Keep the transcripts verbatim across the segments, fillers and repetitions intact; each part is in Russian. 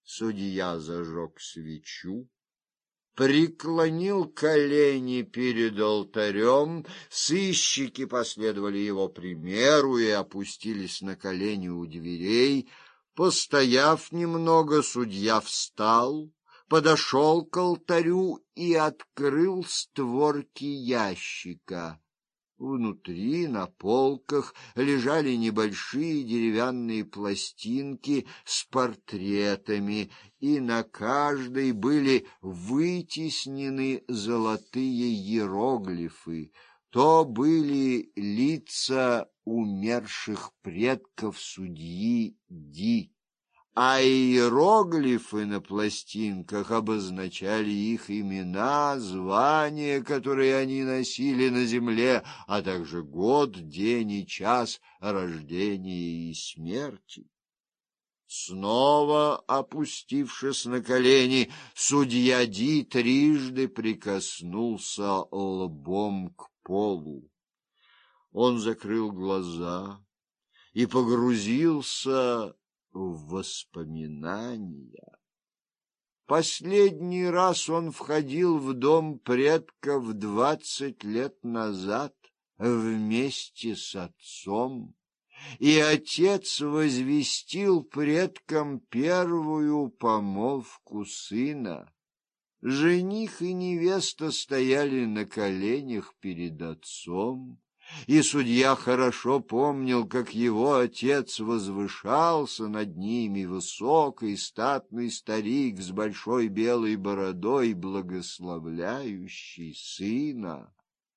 Судья зажег свечу, преклонил колени перед алтарем, сыщики последовали его примеру и опустились на колени у дверей. Постояв немного, судья встал, подошел к алтарю и открыл створки ящика. Внутри, на полках, лежали небольшие деревянные пластинки с портретами, и на каждой были вытеснены золотые иероглифы. То были лица умерших предков судьи Ди, а иероглифы на пластинках обозначали их имена, звания, которые они носили на земле, а также год, день и час рождения и смерти. Снова опустившись на колени, судья Ди трижды прикоснулся лбом к полу. Он закрыл глаза и погрузился в воспоминания. Последний раз он входил в дом предков двадцать лет назад вместе с отцом, и отец возвестил предкам первую помолвку сына. Жених и невеста стояли на коленях перед отцом, и судья хорошо помнил, как его отец возвышался над ними, высокий статный старик с большой белой бородой, благословляющий сына.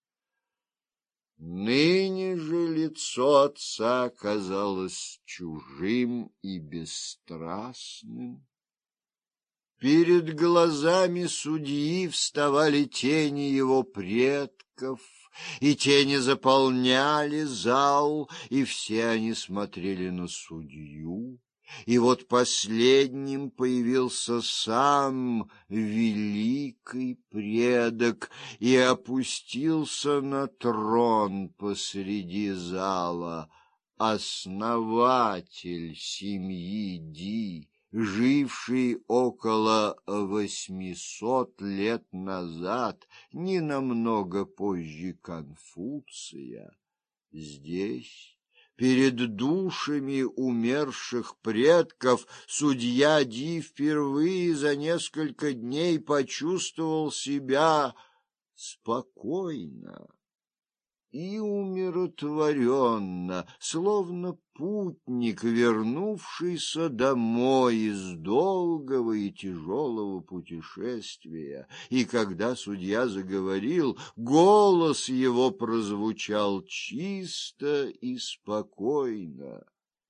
Ныне же лицо отца казалось чужим и бесстрастным. Перед глазами судьи вставали тени его предков, и тени заполняли зал, и все они смотрели на судью. И вот последним появился сам великий предок и опустился на трон посреди зала, основатель семьи Ди, живший около восьмисот лет назад, не намного позже Конфуция. Здесь, перед душами умерших предков, судья Ди впервые за несколько дней почувствовал себя спокойно и умиротворенно, словно путник, вернувшийся домой из долгого и тяжелого путешествия. И когда судья заговорил, голос его прозвучал чисто и спокойно.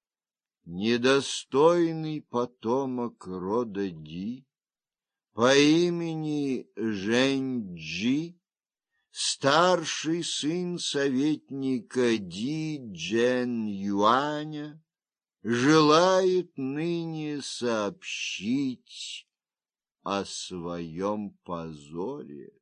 Недостойный потомок рода Ди по имени Жэнь-Джи, старший сын советника Ди Джен-Юаня, желает ныне сообщить о своем позоре.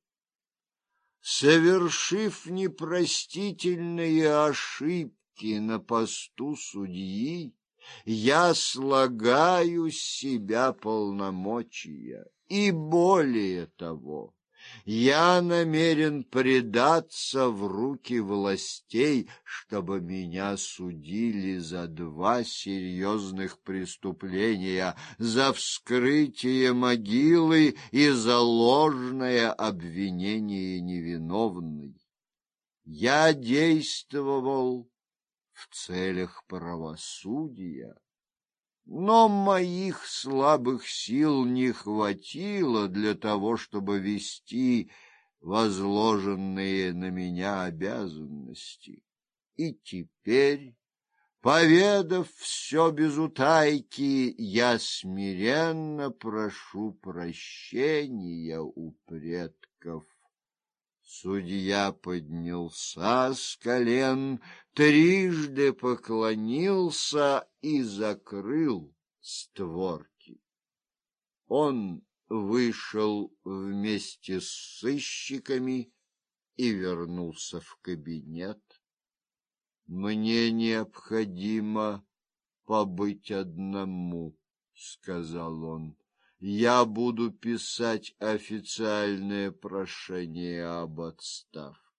Совершив непростительные ошибки на посту судьи, я слагаю с себя полномочия, и более того, я намерен предаться в руки властей, чтобы меня судили за два серьезных преступления: за вскрытие могилы и за ложное обвинение невиновной. Я действовал в целях правосудия, но моих слабых сил не хватило для того, чтобы вести возложенные на меня обязанности. И теперь, поведав все без утайки, я смиренно прошу прощения у предков. Судья поднялся с колен, трижды поклонился и закрыл створки. Он вышел вместе с сыщиками и вернулся в кабинет. «Мне необходимо побыть одному», — сказал он. я буду писать официальное прошение об отставке.